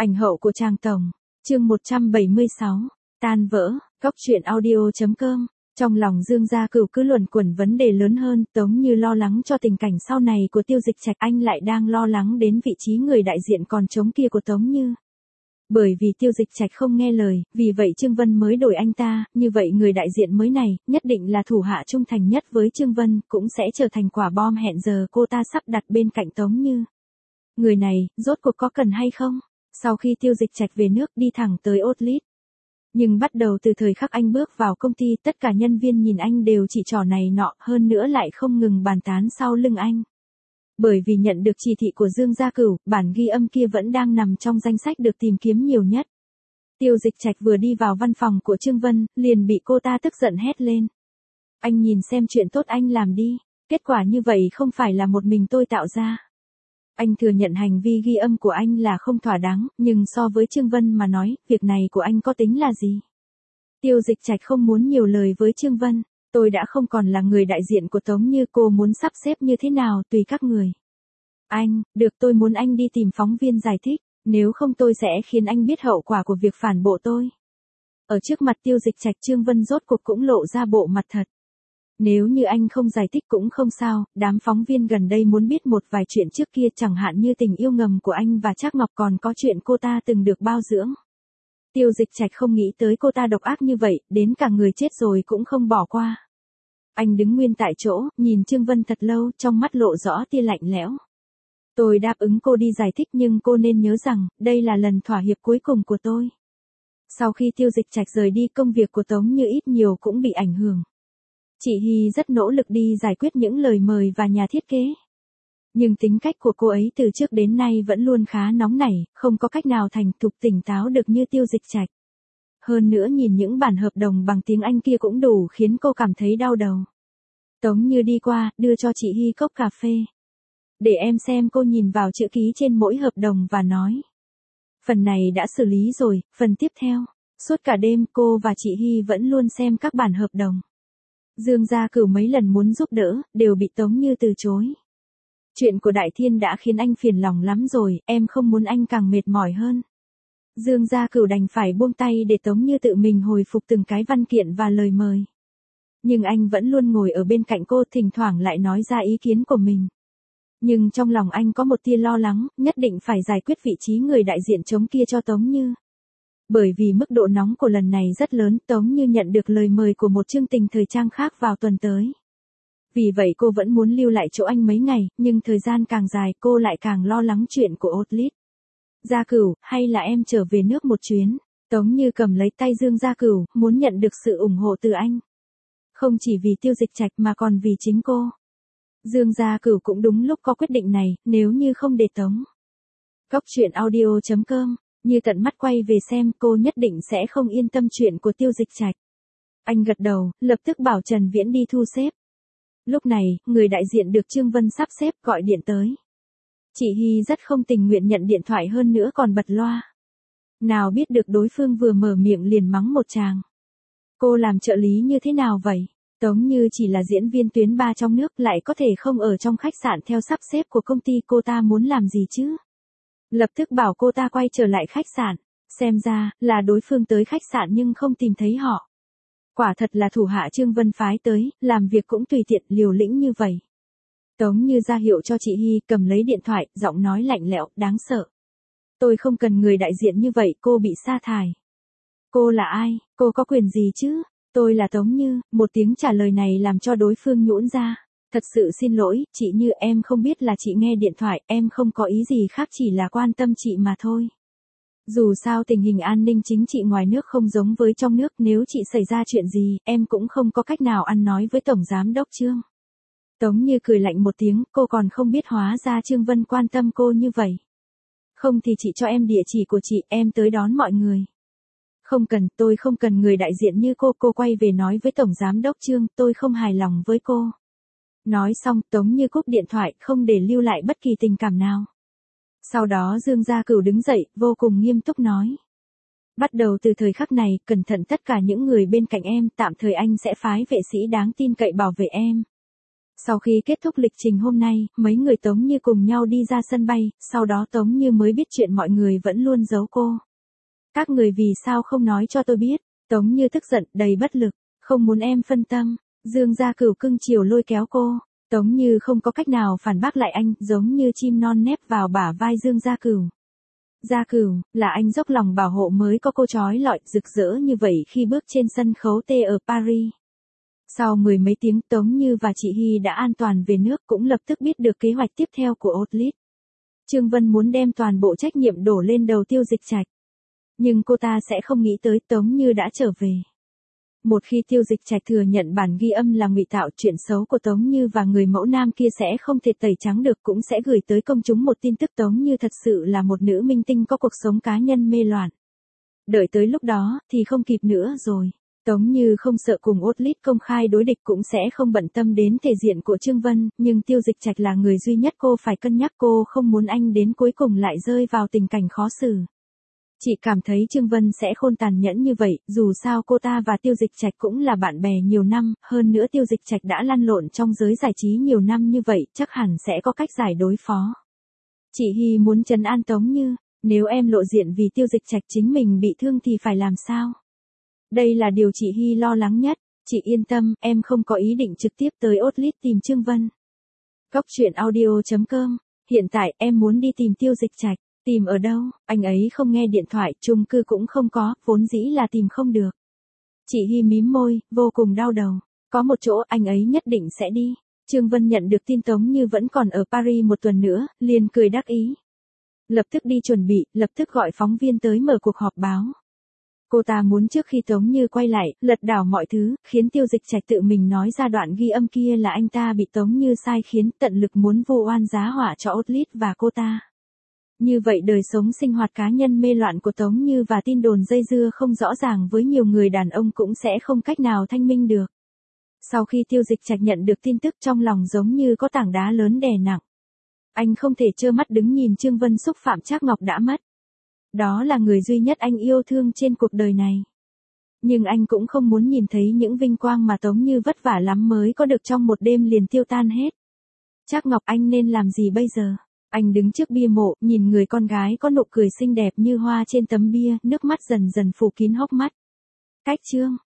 Ảnh hậu của Trang Tổng, chương 176, tan vỡ, góc truyện audio.com. Trong lòng Dương Gia Cửu cứ luẩn quẩn vấn đề lớn hơn, Tống Như lo lắng cho tình cảnh sau này của Tiêu Dịch Trạch, anh lại đang lo lắng đến vị trí người đại diện còn trống kia của Tống Như. Bởi vì Tiêu Dịch Trạch không nghe lời, vì vậy Trương Vân mới đổi anh ta, như vậy người đại diện mới này, nhất định là thủ hạ trung thành nhất với Trương Vân, cũng sẽ trở thành quả bom hẹn giờ cô ta sắp đặt bên cạnh Tống Như. Người này, rốt cuộc có cần hay không? Sau khi Tiêu Dịch Trạch về nước đi thẳng tới Outlet. Nhưng bắt đầu từ thời khắc anh bước vào công ty, tất cả nhân viên nhìn anh đều chỉ trỏ này nọ, hơn nữa lại không ngừng bàn tán sau lưng anh. Bởi vì nhận được chỉ thị của Dương Gia Cửu, bản ghi âm kia vẫn đang nằm trong danh sách được tìm kiếm nhiều nhất. Tiêu Dịch Trạch vừa đi vào văn phòng của Trương Vân, liền bị cô ta tức giận hét lên. Anh nhìn xem chuyện tốt anh làm đi, kết quả như vậy không phải là một mình tôi tạo ra. Anh thừa nhận hành vi ghi âm của anh là không thỏa đáng, nhưng so với Trương Vân mà nói, việc này của anh có tính là gì? Tiêu Dịch Trạch không muốn nhiều lời với Trương Vân, tôi đã không còn là người đại diện của Tống Như, cô muốn sắp xếp như thế nào tùy các người. Anh, được, tôi muốn anh đi tìm phóng viên giải thích, nếu không tôi sẽ khiến anh biết hậu quả của việc phản bội tôi. Ở trước mặt Tiêu Dịch Trạch, Trương Vân rốt cuộc cũng lộ ra bộ mặt thật. Nếu như anh không giải thích cũng không sao, đám phóng viên gần đây muốn biết một vài chuyện trước kia, chẳng hạn như tình yêu ngầm của anh và Trác Ngọc, còn có chuyện cô ta từng được bao dưỡng. Tiêu Dịch Trạch không nghĩ tới cô ta độc ác như vậy, đến cả người chết rồi cũng không bỏ qua. Anh đứng nguyên tại chỗ, nhìn Trương Vân thật lâu, trong mắt lộ rõ tia lạnh lẽo. Tôi đáp ứng cô đi giải thích, nhưng cô nên nhớ rằng, đây là lần thỏa hiệp cuối cùng của tôi. Sau khi Tiêu Dịch Trạch rời đi, công việc của Tống Như ít nhiều cũng bị ảnh hưởng. Chị Hy rất nỗ lực đi giải quyết những lời mời và nhà thiết kế. Nhưng tính cách của cô ấy từ trước đến nay vẫn luôn khá nóng nảy, không có cách nào thành thục tỉnh táo được như Tiêu Dịch Trạch. Hơn nữa nhìn những bản hợp đồng bằng tiếng Anh kia cũng đủ khiến cô cảm thấy đau đầu. Tống Như đi qua, đưa cho chị Hy cốc cà phê. Để em xem, cô nhìn vào chữ ký trên mỗi hợp đồng và nói. Phần này đã xử lý rồi, phần tiếp theo. Suốt cả đêm cô và chị Hy vẫn luôn xem các bản hợp đồng. Dương Gia Cửu mấy lần muốn giúp đỡ, đều bị Tống Như từ chối. Chuyện của Đại Thiên đã khiến anh phiền lòng lắm rồi, em không muốn anh càng mệt mỏi hơn. Dương Gia Cửu đành phải buông tay để Tống Như tự mình hồi phục từng cái văn kiện và lời mời. Nhưng anh vẫn luôn ngồi ở bên cạnh cô, thỉnh thoảng lại nói ra ý kiến của mình. Nhưng trong lòng anh có một tia lo lắng, nhất định phải giải quyết vị trí người đại diện chống kia cho Tống Như. Bởi vì mức độ nóng của lần này rất lớn, Tống Như nhận được lời mời của một chương trình thời trang khác vào tuần tới. Vì vậy cô vẫn muốn lưu lại chỗ anh mấy ngày, nhưng thời gian càng dài cô lại càng lo lắng chuyện của Outlet. Gia Cửu, hay là em trở về nước một chuyến? Tống Như cầm lấy tay Dương Gia Cửu, muốn nhận được sự ủng hộ từ anh. Không chỉ vì Tiêu Dịch Trạch mà còn vì chính cô. Dương Gia Cửu cũng đúng lúc có quyết định này, nếu như không để Tống. Góc truyện audio.com. Như tận mắt quay về xem, cô nhất định sẽ không yên tâm chuyện của Tiêu Dịch Trạch. Anh gật đầu, lập tức bảo Trần Viễn đi thu xếp. Lúc này, người đại diện được Trương Vân sắp xếp gọi điện tới. Chị Hy rất không tình nguyện nhận điện thoại, hơn nữa còn bật loa. Nào biết được đối phương vừa mở miệng liền mắng một tràng. Cô làm trợ lý như thế nào vậy? Tống Như chỉ là diễn viên tuyến 3 trong nước, lại có thể không ở trong khách sạn theo sắp xếp của công ty, cô ta muốn làm gì chứ? Lập tức bảo cô ta quay trở lại khách sạn, xem ra là đối phương tới khách sạn nhưng không tìm thấy họ. Quả thật là thủ hạ Trương Vân phái tới, làm việc cũng tùy tiện liều lĩnh như vậy. Tống Như ra hiệu cho chị Hy, cầm lấy điện thoại, giọng nói lạnh lẽo, đáng sợ. Tôi không cần người đại diện như vậy, cô bị sa thải. Cô là ai, cô có quyền gì chứ? Tôi là Tống Như. Một tiếng trả lời này làm cho đối phương nhũn ra. Thật sự xin lỗi, chị Như, em không biết là chị nghe điện thoại, em không có ý gì khác, chỉ là quan tâm chị mà thôi. Dù sao tình hình an ninh chính trị ngoài nước không giống với trong nước, nếu chị xảy ra chuyện gì, em cũng không có cách nào ăn nói với Tổng Giám Đốc Trương. Tống Như cười lạnh một tiếng, cô còn không biết hóa ra Trương Vân quan tâm cô như vậy. Không thì chị cho em địa chỉ của chị, em tới đón mọi người. Không cần, tôi không cần người đại diện như cô quay về nói với Tổng Giám Đốc Trương, tôi không hài lòng với cô. Nói xong, Tống Như cúp điện thoại, không để lưu lại bất kỳ tình cảm nào. Sau đó Dương Gia Cửu đứng dậy, vô cùng nghiêm túc nói. Bắt đầu từ thời khắc này, cẩn thận tất cả những người bên cạnh em, tạm thời anh sẽ phái vệ sĩ đáng tin cậy bảo vệ em. Sau khi kết thúc lịch trình hôm nay, mấy người Tống Như cùng nhau đi ra sân bay, sau đó Tống Như mới biết chuyện mọi người vẫn luôn giấu cô. Các người vì sao không nói cho tôi biết? Tống Như tức giận, đầy bất lực, không muốn em phân tâm. Dương Gia Cửu cưng chiều lôi kéo cô. Tống Như không có cách nào phản bác lại anh, giống như chim non nép vào bả vai Dương Gia Cửu. Gia Cửu, là anh dốc lòng bảo hộ mới có cô trói lọi rực rỡ như vậy khi bước trên sân khấu T ở Paris. Sau mười mấy tiếng Tống Như và chị Hy đã an toàn về nước cũng lập tức biết được kế hoạch tiếp theo của Outlet. Trương Vân muốn đem toàn bộ trách nhiệm đổ lên đầu Tiêu Dịch Trạch. Nhưng cô ta sẽ không nghĩ tới Tống Như đã trở về. Một khi Tiêu Dịch Trạch thừa nhận bản ghi âm là ngụy tạo, chuyện xấu của Tống Như và người mẫu nam kia sẽ không thể tẩy trắng được, cũng sẽ gửi tới công chúng một tin tức Tống Như thật sự là một nữ minh tinh có cuộc sống cá nhân mê loạn. Đợi tới lúc đó thì không kịp nữa rồi. Tống Như không sợ cùng Outlet công khai đối địch, cũng sẽ không bận tâm đến thể diện của Trương Vân, nhưng Tiêu Dịch Trạch là người duy nhất cô phải cân nhắc, cô không muốn anh đến cuối cùng lại rơi vào tình cảnh khó xử. Chị cảm thấy Trương Vân sẽ khôn tàn nhẫn như vậy, dù sao cô ta và Tiêu Dịch Trạch cũng là bạn bè nhiều năm, hơn nữa Tiêu Dịch Trạch đã lăn lộn trong giới giải trí nhiều năm như vậy, chắc hẳn sẽ có cách giải đối phó. Chị Hy muốn trấn an Tống Như, nếu em lộ diện vì Tiêu Dịch Trạch chính mình bị thương thì phải làm sao? Đây là điều chị Hy lo lắng nhất. Chị yên tâm, em không có ý định trực tiếp tới Outlet tìm Trương Vân. Góc truyện audio.com. Hiện tại em muốn đi tìm Tiêu Dịch Trạch. Tìm ở đâu? Anh ấy không nghe điện thoại, chung cư cũng không có, vốn dĩ là tìm không được. Chị Hy mím môi, vô cùng đau đầu. Có một chỗ anh ấy nhất định sẽ đi. Trương Vân nhận được tin Tống Như vẫn còn ở Paris một tuần nữa, liền cười đắc ý. Lập tức đi chuẩn bị, lập tức gọi phóng viên tới mở cuộc họp báo. Cô ta muốn trước khi Tống Như quay lại, lật đảo mọi thứ, khiến Tiêu Dịch Trạch tự mình nói ra đoạn ghi âm kia là anh ta bị Tống Như sai khiến, tận lực muốn vu oan giá họa cho Outlet và cô ta. Như vậy đời sống sinh hoạt cá nhân mê loạn của Tống Như và tin đồn dây dưa không rõ ràng với nhiều người đàn ông cũng sẽ không cách nào thanh minh được. Sau khi Tiêu Dịch Trạch nhận được tin tức, trong lòng giống như có tảng đá lớn đè nặng. Anh không thể trơ mắt đứng nhìn Trương Vân xúc phạm Trác Ngọc đã mất. Đó là người duy nhất anh yêu thương trên cuộc đời này. Nhưng anh cũng không muốn nhìn thấy những vinh quang mà Tống Như vất vả lắm mới có được trong một đêm liền tiêu tan hết. Trác Ngọc, anh nên làm gì bây giờ? Anh đứng trước bia mộ, nhìn người con gái có nụ cười xinh đẹp như hoa trên tấm bia, nước mắt dần dần phủ kín hốc mắt. Cách chương